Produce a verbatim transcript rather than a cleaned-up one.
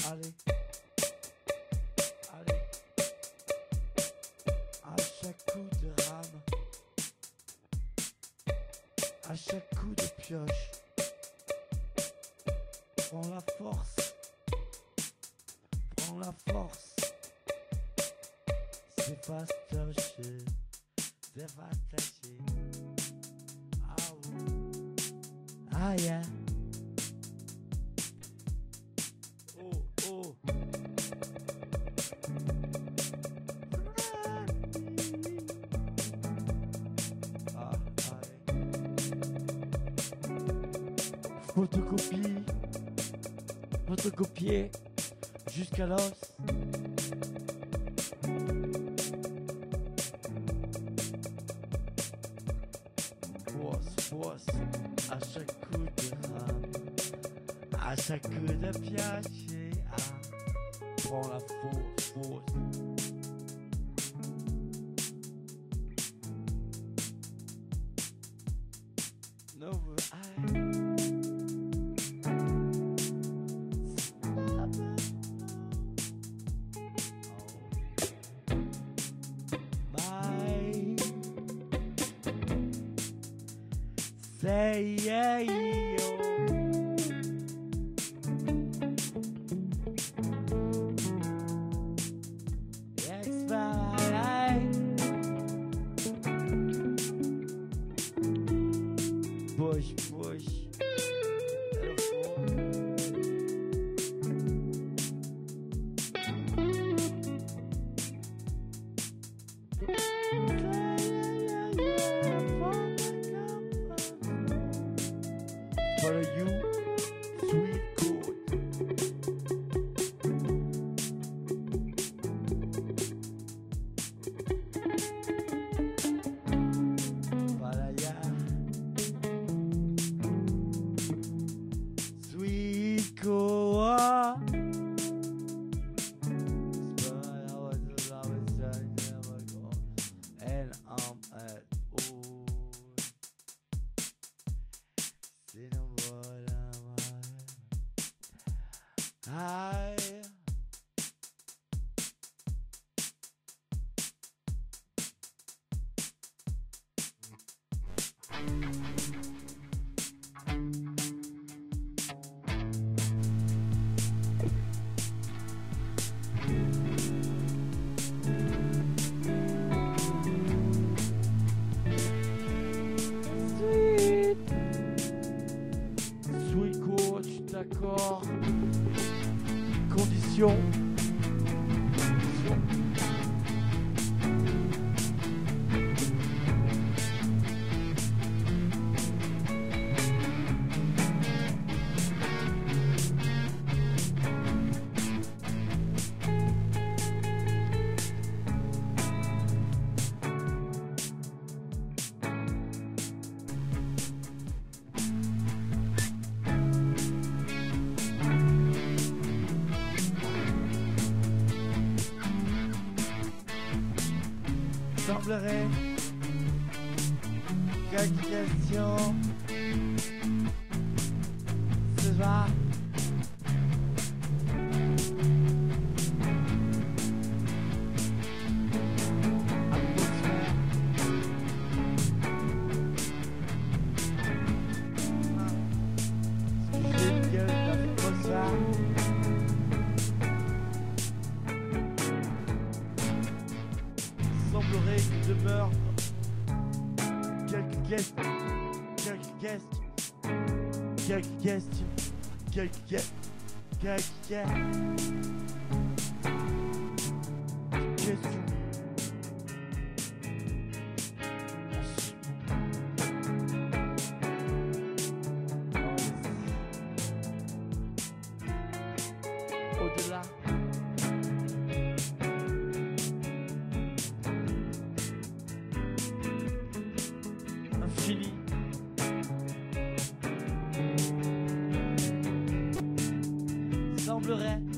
Allez, allez, à chaque coup de rame, à chaque coup de pioche, prends la force, prends la force, c'est fastoché, c'est fastoché, ah oui, ah yeah. Oh, oh. Ah, allez. Photocopie, photocopier jusqu'à l'os. Force, force, à chaque coup de rame, à chaque coup de pioche, ah, prends la force, force. No, I. Say yeah, yo. Expired. Push, push. For you, sweet good. Para allá, sweet good. But I was always trying to never go, and I'm at oh. I sweet, sweet coach, d'accord. Condition. Semblerait quelques questions ce soir. Atmosphère. C'est une gueule d'atmosphère. Semblerait qu'il demeure quelques questions, quelques questions, quelques questions, quelques questions, quelques questions. Au-delà. Infini. Semblerait